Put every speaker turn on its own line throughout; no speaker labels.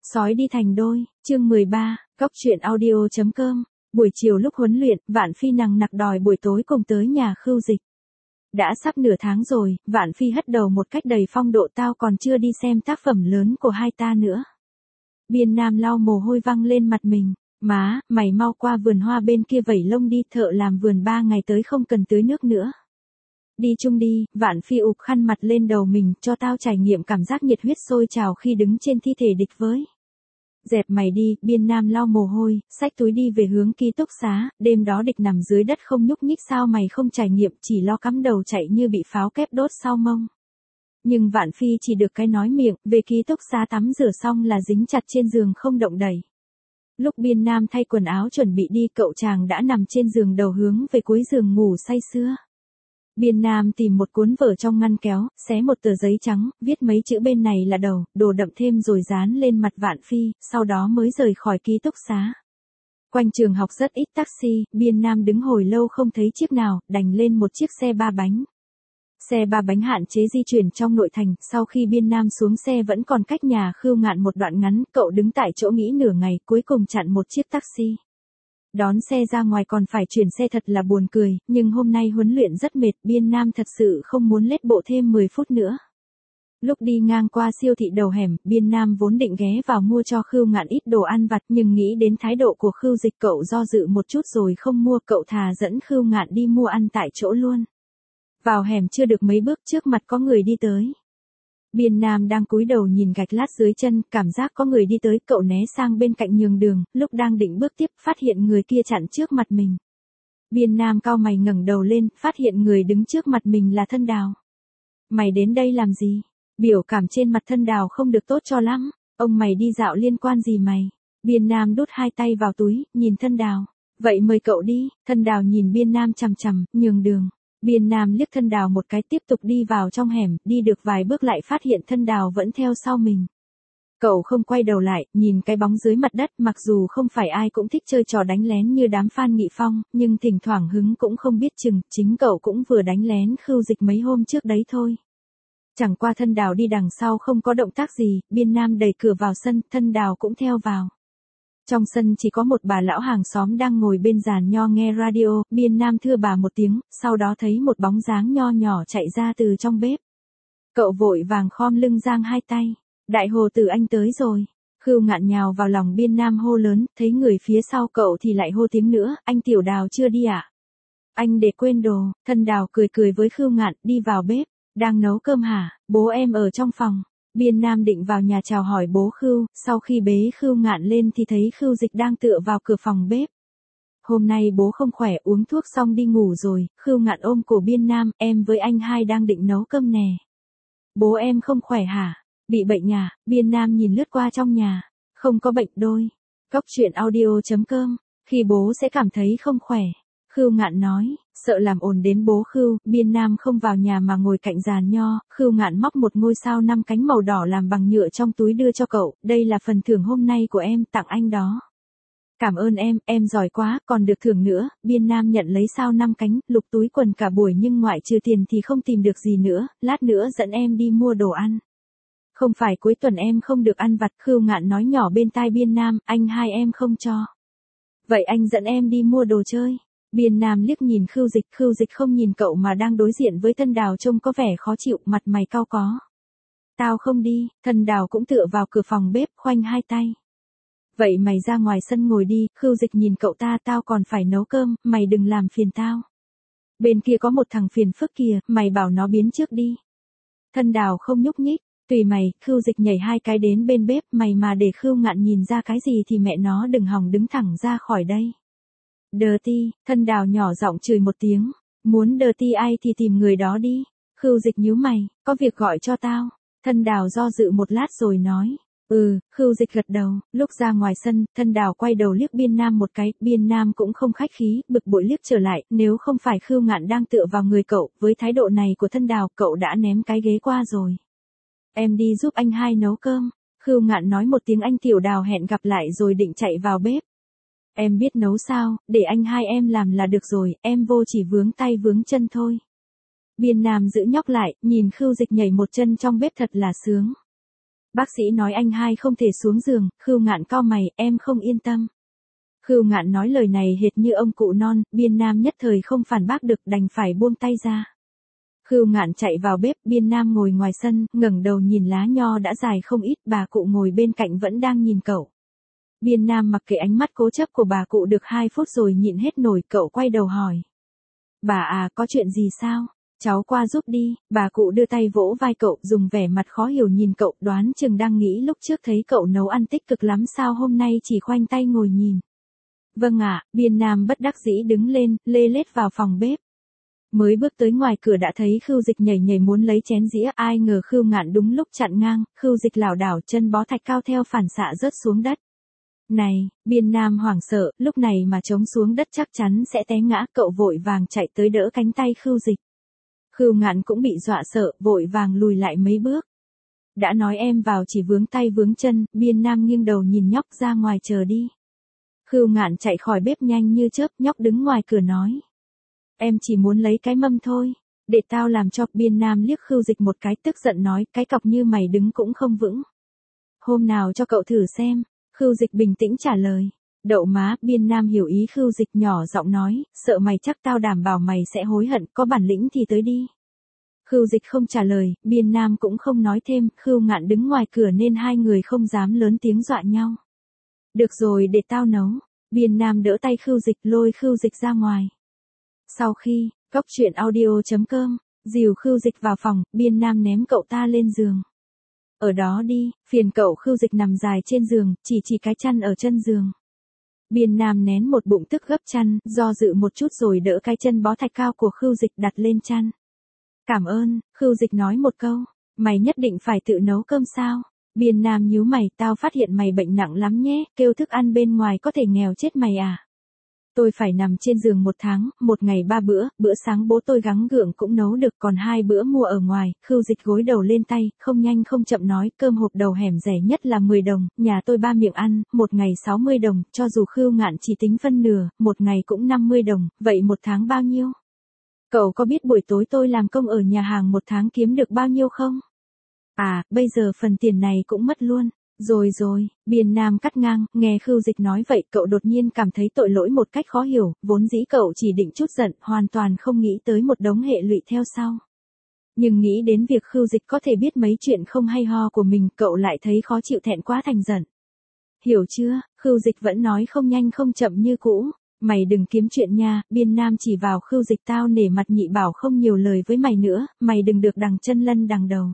Sói đi thành đôi, chương 13, góc truyện audio.com, buổi chiều lúc huấn luyện, Vạn Phi nằng nặc đòi buổi tối cùng tới nhà Khưu Dịch. Đã sắp nửa tháng rồi, Vạn Phi hất đầu một cách đầy phong độ, tao còn chưa đi xem tác phẩm lớn của hai ta nữa. Biên Nam lau mồ hôi văng lên mặt mình, má, mày mau qua vườn hoa bên kia vẩy lông đi, thợ làm vườn 3 ngày tới không cần tưới nước nữa. Đi chung đi, Vạn Phi ụp khăn mặt lên đầu mình, cho tao trải nghiệm cảm giác nhiệt huyết sôi trào khi đứng trên thi thể địch với. Dẹp mày đi, Biên Nam lau mồ hôi, xách túi đi về hướng ký túc xá, đêm đó địch nằm dưới đất không nhúc nhích, sao mày không trải nghiệm, chỉ lo cắm đầu chạy như bị pháo kép đốt sau mông. Nhưng Vạn Phi chỉ được cái nói miệng, về ký túc xá tắm rửa xong là dính chặt trên giường không động đậy. Lúc Biên Nam thay quần áo chuẩn bị đi, cậu chàng đã nằm trên giường đầu hướng về cuối giường ngủ say sưa. Biên Nam tìm một cuốn vở trong ngăn kéo, xé một tờ giấy trắng, viết mấy chữ bên này là đầu, đồ đậm thêm rồi dán lên mặt Vạn Phi, sau đó mới rời khỏi ký túc xá. Quanh trường học rất ít taxi, Biên Nam đứng hồi lâu không thấy chiếc nào, đành lên một chiếc xe 3 bánh. Xe 3 bánh hạn chế di chuyển trong nội thành, sau khi Biên Nam xuống xe vẫn còn cách nhà Khưu Ngạn một đoạn ngắn, cậu đứng tại chỗ nghĩ nửa ngày, cuối cùng chặn một chiếc taxi. Đón xe ra ngoài còn phải chuyển xe thật là buồn cười, nhưng hôm nay huấn luyện rất mệt, Biên Nam thật sự không muốn lết bộ thêm 10 phút nữa. Lúc đi ngang qua siêu thị đầu hẻm, Biên Nam vốn định ghé vào mua cho Khưu Ngạn ít đồ ăn vặt, nhưng nghĩ đến thái độ của Khưu Dịch, cậu do dự một chút rồi không mua, cậu thà dẫn Khưu Ngạn đi mua ăn tại chỗ luôn. Vào hẻm chưa được mấy bước, trước mặt có người đi tới. Biên Nam đang cúi đầu nhìn gạch lát dưới chân, cảm giác có người đi tới, cậu né sang bên cạnh nhường đường, lúc đang định bước tiếp, phát hiện người kia chặn trước mặt mình. Biên Nam cau mày ngẩng đầu lên, phát hiện người đứng trước mặt mình là Thân Đào. Mày đến đây làm gì? Biểu cảm trên mặt Thân Đào không được tốt cho lắm. Ông mày đi dạo liên quan gì mày? Biên Nam đút hai tay vào túi, nhìn Thân Đào. Vậy mời cậu đi. Thân Đào nhìn Biên Nam chằm chằm, nhường đường. Biên Nam liếc Thân Đào một cái, tiếp tục đi vào trong hẻm, đi được vài bước lại phát hiện Thân Đào vẫn theo sau mình. Cậu không quay đầu lại, nhìn cái bóng dưới mặt đất, mặc dù không phải ai cũng thích chơi trò đánh lén như đám Phan Nghị Phong, nhưng thỉnh thoảng hứng cũng không biết chừng, chính cậu cũng vừa đánh lén Khưu Dịch mấy hôm trước đấy thôi. Chẳng qua Thân Đào đi đằng sau không có động tác gì, Biên Nam đẩy cửa vào sân, Thân Đào cũng theo vào. Trong sân chỉ có một bà lão hàng xóm đang ngồi bên giàn nho nghe radio, Biên Nam thưa bà một tiếng, sau đó thấy một bóng dáng nho nhỏ chạy ra từ trong bếp. Cậu vội vàng khom lưng giang hai tay. Đại Hồ Tử anh tới rồi. Khưu Ngạn nhào vào lòng Biên Nam hô lớn, thấy người phía sau cậu thì lại hô tiếng nữa, anh Tiểu Đào chưa đi ạ? Anh để quên đồ. Thân Đào cười cười với Khưu Ngạn, đi vào bếp. Đang nấu cơm hả? Bố em ở trong phòng. Biên Nam định vào nhà chào hỏi bố Khưu, sau khi bế Khưu Ngạn lên thì thấy Khưu Dịch đang tựa vào cửa phòng bếp. Hôm nay bố không khỏe, uống thuốc xong đi ngủ rồi. Khưu Ngạn ôm cổ Biên Nam, em với anh hai đang định nấu cơm nè. Bố em không khỏe hả? Bị bệnh à? Biên Nam nhìn lướt qua trong nhà. Không có bệnh đôi. Góc truyện audio.com, khi bố sẽ cảm thấy không khỏe. Khưu Ngạn nói, sợ làm ồn đến bố Khưu, Biên Nam không vào nhà mà ngồi cạnh giàn nho. Khưu Ngạn móc một ngôi sao 5 cánh màu đỏ làm bằng nhựa trong túi đưa cho cậu, đây là phần thưởng hôm nay của em, tặng anh đó. Cảm ơn em giỏi quá, còn được thưởng nữa. Biên Nam nhận lấy sao 5 cánh, lục túi quần cả buổi nhưng ngoại trừ tiền thì không tìm được gì nữa, lát nữa dẫn em đi mua đồ ăn. Không phải cuối tuần em không được ăn vặt, Khưu Ngạn nói nhỏ bên tai Biên Nam, anh hai em không cho. Vậy anh dẫn em đi mua đồ chơi. Biên Nam liếc nhìn Khưu Dịch không nhìn cậu mà đang đối diện với Thân Đào trông có vẻ khó chịu, mặt mày cau có. Tao không đi. Thân Đào cũng tựa vào cửa phòng bếp, khoanh hai tay. Vậy mày ra ngoài sân ngồi đi. Khưu Dịch nhìn cậu ta, tao còn phải nấu cơm, mày đừng làm phiền tao. Bên kia có một thằng phiền phức kìa, mày bảo nó biến trước đi. Thân Đào không nhúc nhích. Tùy mày. Khưu Dịch nhảy hai cái đến bên bếp, mày mà để Khưu Ngạn nhìn ra cái gì thì mẹ nó đừng hòng đứng thẳng ra khỏi đây. Dirty. Thân Đào nhỏ giọng chửi một tiếng. Muốn dirty ai thì tìm người đó đi. Khưu Dịch nhíu mày, có việc gọi cho tao. Thân Đào do dự một lát rồi nói. Khưu Dịch gật đầu. Lúc ra ngoài sân, Thân Đào quay đầu liếc Biên Nam một cái, Biên Nam cũng không khách khí, bực bội liếc trở lại, nếu không phải Khưu Ngạn đang tựa vào người cậu, với thái độ này của Thân Đào, cậu đã ném cái ghế qua rồi. Em đi giúp anh hai nấu cơm. Khưu Ngạn nói một tiếng anh Tiểu Đào hẹn gặp lại rồi định chạy vào bếp. Em biết nấu sao, để anh hai em làm là được rồi, em vô chỉ vướng tay vướng chân thôi. Biên Nam giữ nhóc lại, nhìn Khưu Dịch nhảy một chân trong bếp thật là sướng. Bác sĩ nói anh hai không thể xuống giường, Khưu Ngạn cau mày, em không yên tâm. Khưu Ngạn nói lời này hệt như ông cụ non, Biên Nam nhất thời không phản bác được đành phải buông tay ra. Khưu Ngạn chạy vào bếp, Biên Nam ngồi ngoài sân, ngẩng đầu nhìn lá nho đã dài không ít, bà cụ ngồi bên cạnh vẫn đang nhìn cậu. Biên Nam mặc kệ ánh mắt cố chấp của bà cụ được 2 phút rồi nhịn hết nổi, cậu quay đầu hỏi. Bà à, có chuyện gì sao? Cháu qua giúp đi, bà cụ đưa tay vỗ vai cậu, dùng vẻ mặt khó hiểu nhìn cậu, đoán chừng đang nghĩ lúc trước thấy cậu nấu ăn tích cực lắm sao hôm nay chỉ khoanh tay ngồi nhìn. Vâng ạ, Biên Nam bất đắc dĩ đứng lên, lê lết vào phòng bếp. Mới bước tới ngoài cửa đã thấy Khưu Dịch nhảy nhảy muốn lấy chén dĩa, ai ngờ Khưu Ngạn đúng lúc chặn ngang, Khưu Dịch lảo đảo chân bó thạch cao theo phản xạ rớt xuống đất. Này, Biên Nam hoảng sợ, lúc này mà chống xuống đất chắc chắn sẽ té ngã, cậu vội vàng chạy tới đỡ cánh tay Khưu Dịch. Khưu Ngạn cũng bị dọa sợ, vội vàng lùi lại mấy bước. Đã nói em vào chỉ vướng tay vướng chân, Biên Nam nghiêng đầu nhìn nhóc ra ngoài chờ đi. Khưu Ngạn chạy khỏi bếp nhanh như chớp, nhóc đứng ngoài cửa nói. Em chỉ muốn lấy cái mâm thôi, để tao làm cho. Biên Nam liếc Khưu Dịch một cái tức giận nói, cái cọc như mày đứng cũng không vững. Hôm nào cho cậu thử xem, Khưu Dịch bình tĩnh trả lời. Đậu má, Biên Nam hiểu ý Khưu Dịch nhỏ giọng nói, sợ mày chắc tao đảm bảo mày sẽ hối hận, có bản lĩnh thì tới đi. Khưu Dịch không trả lời, Biên Nam cũng không nói thêm, Khưu Ngạn đứng ngoài cửa nên hai người không dám lớn tiếng dọa nhau. Được rồi, để tao nấu. Biên Nam đỡ tay Khưu Dịch, lôi Khưu Dịch ra ngoài. Sau khi, cóc truyện audio.com, dìu Khưu Dịch vào phòng, Biên Nam ném cậu ta lên giường. Ở đó đi, phiền cậu. Khưu Dịch nằm dài trên giường, chỉ cái chăn ở chân giường. Biên Nam nén một bụng tức gấp chăn, do dự một chút rồi đỡ cái chân bó thạch cao của Khưu Dịch đặt lên chăn. Cảm ơn, Khưu Dịch nói một câu, mày nhất định phải tự nấu cơm sao? Biên Nam nhíu mày, tao phát hiện mày bệnh nặng lắm nhé, kêu thức ăn bên ngoài có thể nghèo chết mày à? Tôi phải nằm trên giường 1 tháng, 1 ngày 3 bữa, bữa sáng bố tôi gắng gượng cũng nấu được, còn 2 bữa mua ở ngoài. Khưu Dịch gối đầu lên tay, không nhanh không chậm nói, cơm hộp đầu hẻm rẻ nhất là 10 đồng, nhà tôi 3 miệng ăn, 1 ngày 60 đồng, cho dù Khưu Ngạn chỉ tính phân nửa, 1 ngày cũng 50 đồng, vậy 1 tháng bao nhiêu? Cậu có biết buổi tối tôi làm công ở nhà hàng 1 tháng kiếm được bao nhiêu không? À, bây giờ phần tiền này cũng mất luôn. Rồi, Biên Nam cắt ngang, nghe Khưu Dịch nói vậy cậu đột nhiên cảm thấy tội lỗi một cách khó hiểu, vốn dĩ cậu chỉ định chút giận, hoàn toàn không nghĩ tới một đống hệ lụy theo sau. Nhưng nghĩ đến việc Khưu Dịch có thể biết mấy chuyện không hay ho của mình, cậu lại thấy khó chịu, thẹn quá thành giận. Hiểu chưa? Khưu Dịch vẫn nói không nhanh không chậm như cũ. Mày đừng kiếm chuyện nha. Biên Nam chỉ vào Khưu Dịch, tao nể mặt nhị bảo không nhiều lời với mày nữa, mày đừng được đằng chân lân đằng đầu.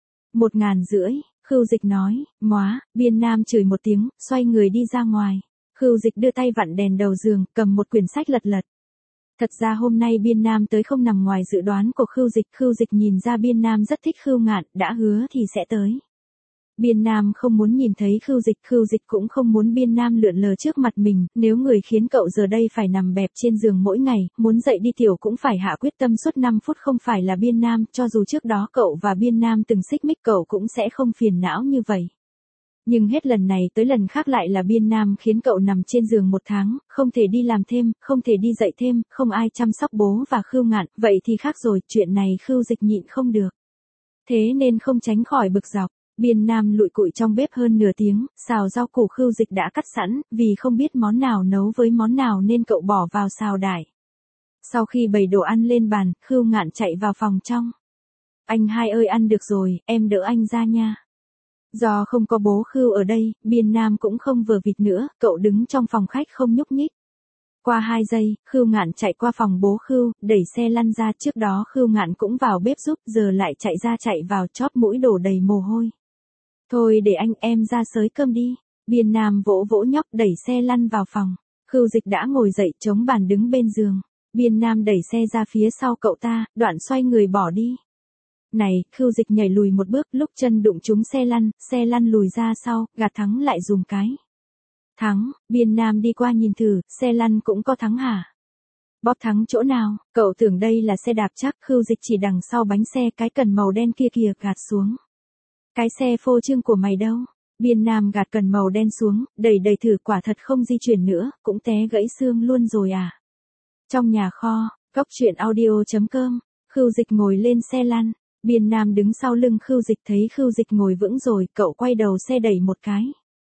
1.500, Khưu Dịch nói. Móa, Biên Nam chửi một tiếng, xoay người đi ra ngoài. Khưu Dịch đưa tay vặn đèn đầu giường, cầm một quyển sách lật lật. Thật ra hôm nay Biên Nam tới không nằm ngoài dự đoán của Khưu Dịch. Khưu Dịch nhìn ra Biên Nam rất thích Khưu Ngạn, đã hứa thì sẽ tới. Biên Nam không muốn nhìn thấy Khưu Dịch cũng không muốn Biên Nam lượn lờ trước mặt mình, nếu người khiến cậu giờ đây phải nằm bẹp trên giường mỗi ngày, muốn dậy đi tiểu cũng phải hạ quyết tâm suốt 5 phút không phải là Biên Nam, cho dù trước đó cậu và Biên Nam từng xích mích cậu cũng sẽ không phiền não như vậy. Nhưng hết lần này tới lần khác lại là Biên Nam khiến cậu nằm trên giường 1 tháng, không thể đi làm thêm, không thể đi dậy thêm, không ai chăm sóc bố và Khưu Ngạn, vậy thì khác rồi, chuyện này Khưu Dịch nhịn không được. Thế nên không tránh khỏi bực dọc. Biên Nam lụi cụi trong bếp hơn nửa tiếng, xào rau củ Khưu Dịch đã cắt sẵn, vì không biết món nào nấu với món nào nên cậu bỏ vào xào đải. Sau khi bày đồ ăn lên bàn, Khưu Ngạn chạy vào phòng trong. Anh hai ơi, ăn được rồi, em đỡ anh ra nha. Do không có bố Khưu ở đây, Biên Nam cũng không vờ vịt nữa, cậu đứng trong phòng khách không nhúc nhích. Qua 2 giây, Khưu Ngạn chạy qua phòng bố Khưu, đẩy xe lăn ra, trước đó Khưu Ngạn cũng vào bếp giúp, giờ lại chạy ra chạy vào, chóp mũi đổ đầy mồ hôi. Thôi để em ra xới cơm đi. Biên Nam vỗ vỗ nhóc, đẩy xe lăn vào phòng. Khưu Dịch đã ngồi dậy chống bàn đứng bên giường. Biên Nam đẩy xe ra phía sau cậu ta, đoạn xoay người bỏ đi. Này, Khưu Dịch nhảy lùi một bước, lúc chân đụng trúng xe lăn lùi ra sau, gạt thắng lại dùm cái. Thắng, Biên Nam đi qua nhìn thử, xe lăn cũng có thắng hả? Bóp thắng chỗ nào, cậu tưởng đây là xe đạp chắc. Khưu Dịch chỉ đằng sau bánh xe, cái cần màu đen kia kìa, gạt xuống. Cái xe phô trương của mày đâu? Biên Nam gạt cần màu đen xuống, đẩy thử, quả thật không di chuyển nữa, cũng té gãy xương luôn rồi à. Trong nhà kho, cóc truyện audio.com, Khưu Dịch ngồi lên xe lăn. Biên Nam đứng sau lưng Khưu Dịch thấy Khưu Dịch ngồi vững rồi, cậu quay đầu xe đẩy một cái.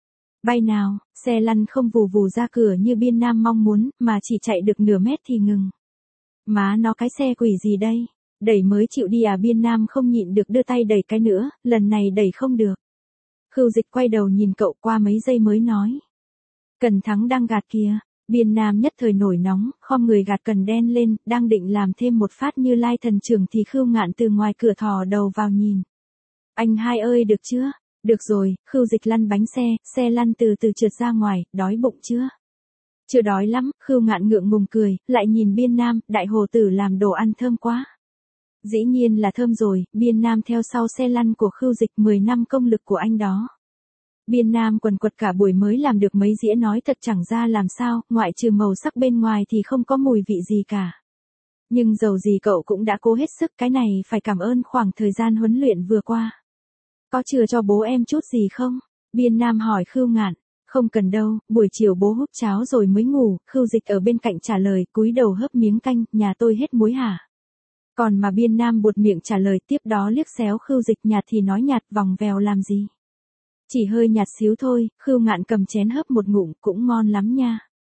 Bay nào, xe lăn không vù vù ra cửa như Biên Nam mong muốn, mà chỉ chạy được nửa mét thì ngừng. Má nó cái xe quỷ gì đây? Đẩy mới chịu đi à? Biên Nam không nhịn được đưa tay đẩy cái nữa, lần này đẩy không được. Khưu Dịch quay đầu nhìn cậu qua mấy giây mới nói. Cần Thắng đang gạt kìa. Biên Nam nhất thời nổi nóng, khom người gạt cần đen lên, đang định làm thêm một phát như lai thần trưởng thì Khưu Ngạn từ ngoài cửa thò đầu vào nhìn. Anh hai ơi được chưa? Được rồi, Khưu Dịch lăn bánh xe lăn từ từ trượt ra ngoài, đói bụng chưa? Chưa đói lắm, Khưu Ngạn ngượng ngùng cười, lại nhìn Biên Nam, đại hồ tử làm đồ ăn thơm quá. Dĩ nhiên là thơm rồi, Biên Nam theo sau xe lăn của Khưu Dịch 10 năm công lực của anh đó. Biên Nam quần quật cả buổi mới làm được mấy dĩa nói thật chẳng ra làm sao, ngoại trừ màu sắc bên ngoài thì không có mùi vị gì cả. Nhưng dầu gì cậu cũng đã cố hết sức, cái này phải cảm ơn khoảng thời gian huấn luyện vừa qua. Có chừa cho bố em chút gì không? Biên Nam hỏi Khưu Ngạn. Không cần đâu, buổi chiều bố húp cháo rồi mới ngủ. Khưu Dịch ở bên cạnh trả lời, cúi đầu hớp miếng canh, nhà tôi hết muối hả? Còn mà Biên Nam buột miệng trả lời, tiếp đó liếc xéo Khưu Dịch, nhạt thì nói nhạt, vòng vèo làm gì? Chỉ hơi nhạt xíu thôi. Khưu Ngạn cầm chén hớp một ngụm, cũng ngon lắm nha.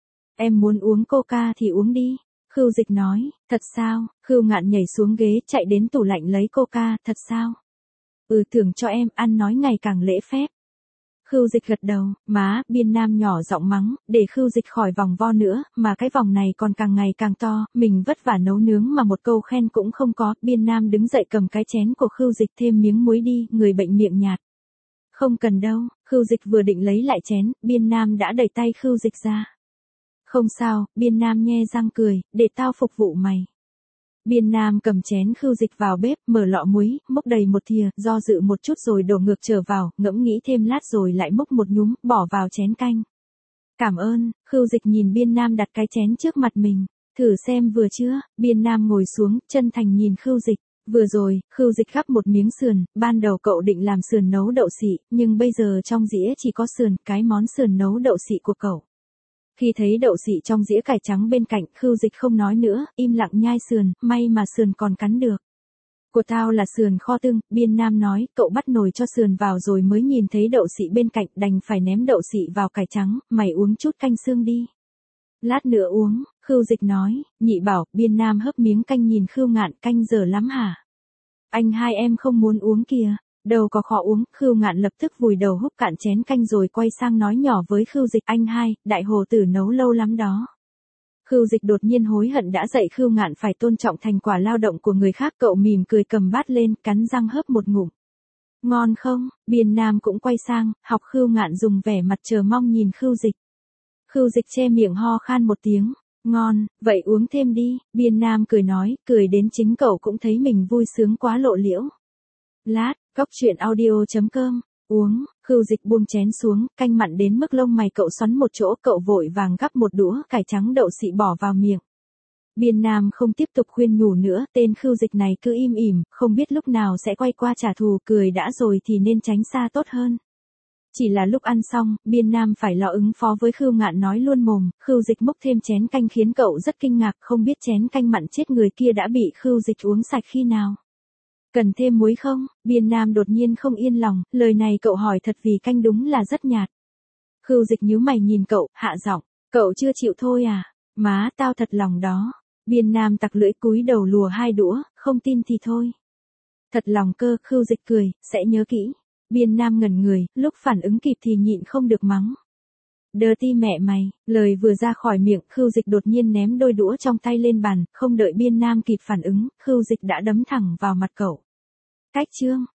Em muốn uống coca thì uống đi. Khưu Dịch nói, thật sao? Khưu Ngạn nhảy xuống ghế, chạy đến tủ lạnh lấy coca, thật sao? Thưởng cho em, ăn nói ngày càng lễ phép. Khưu Dịch gật đầu, má, Biên Nam nhỏ giọng mắng, để Khưu Dịch khỏi vòng vo nữa, mà cái vòng này còn càng ngày càng to, mình vất vả nấu nướng mà một câu khen cũng không có. Biên Nam đứng dậy cầm cái chén của Khưu Dịch, thêm miếng muối đi, người bệnh miệng nhạt. Không cần đâu. Khưu Dịch vừa định lấy lại chén, Biên Nam đã đẩy tay Khưu Dịch ra. Không sao, Biên Nam nhe răng cười, để tao phục vụ mày. Biên Nam cầm chén Khưu Dịch vào bếp, mở lọ muối, múc đầy một thìa, do dự một chút rồi đổ ngược trở vào, ngẫm nghĩ thêm lát rồi lại múc một nhúm, bỏ vào chén canh. Cảm ơn. Khưu Dịch nhìn Biên Nam đặt cái chén trước mặt mình. Thử xem vừa chưa? Biên Nam ngồi xuống, chân thành nhìn Khưu Dịch. Vừa rồi, Khưu Dịch gắp một miếng sườn, ban đầu cậu định làm sườn nấu đậu xị, nhưng bây giờ trong dĩa chỉ có sườn, cái món sườn nấu đậu xị của cậu. Khi thấy đậu xị trong dĩa cải trắng bên cạnh, Khưu Dịch không nói nữa, im lặng nhai sườn, may mà sườn còn cắn được. Của tao là sườn kho tương. Biên Nam nói, cậu bắt nồi cho sườn vào rồi mới nhìn thấy đậu xị bên cạnh, đành phải ném đậu xị vào cải trắng, mày uống chút canh xương đi. Lát nữa uống. Khưu Dịch nói. Nhị bảo. Biên Nam hớp miếng canh nhìn Khưu Ngạn, canh dở lắm hả? Anh hai em không muốn uống kìa. Đâu có khó uống. Khưu Ngạn lập tức vùi đầu húp cạn chén canh rồi quay sang nói nhỏ với Khưu Dịch, anh hai, đại hồ tử nấu lâu lắm đó. Khưu Dịch đột nhiên hối hận đã dạy Khưu Ngạn phải tôn trọng thành quả lao động của người khác. Cậu mỉm cười cầm bát lên, cắn răng hớp một ngụm. Ngon không? Biên Nam cũng quay sang, học Khưu Ngạn dùng vẻ mặt chờ mong nhìn Khưu Dịch. Khưu Dịch che miệng ho khan một tiếng. Ngon, vậy uống thêm đi. Biên Nam cười nói, cười đến chính cậu cũng thấy mình vui sướng quá lộ liễu. Lát, góc truyện audio.com. Uống. Khưu Dịch buông chén xuống, canh mặn đến mức lông mày cậu xoắn một chỗ, cậu vội vàng gắp một đũa cải trắng đậu xị bỏ vào miệng. Biên Nam không tiếp tục khuyên nhủ nữa, tên Khưu Dịch này cứ im ỉm, không biết lúc nào sẽ quay qua trả thù, cười đã rồi thì nên tránh xa tốt hơn. Chỉ là lúc ăn xong, Biên Nam phải lo ứng phó với Khưu Ngạn nói luôn mồm. Khưu Dịch múc thêm chén canh khiến cậu rất kinh ngạc, không biết chén canh mặn chết người kia đã bị Khưu Dịch uống sạch khi nào. Cần thêm muối không? Biên Nam đột nhiên không yên lòng, lời này cậu hỏi thật vì canh đúng là rất nhạt. Khưu Dịch nhíu mày nhìn cậu, hạ giọng, cậu chưa chịu thôi à? Má, tao thật lòng đó. Biên Nam tặc lưỡi cúi đầu lùa 2 đũa, không tin thì thôi. Thật lòng cơ. Khưu Dịch cười, sẽ nhớ kỹ. Biên Nam ngẩn người, lúc phản ứng kịp thì nhịn không được mắng. Đơ ti mẹ mày. Lời vừa ra khỏi miệng, Khưu Dịch đột nhiên ném đôi đũa trong tay lên bàn, không đợi Biên Nam kịp phản ứng, Khưu Dịch đã đấm thẳng vào mặt cậu. Cách chương.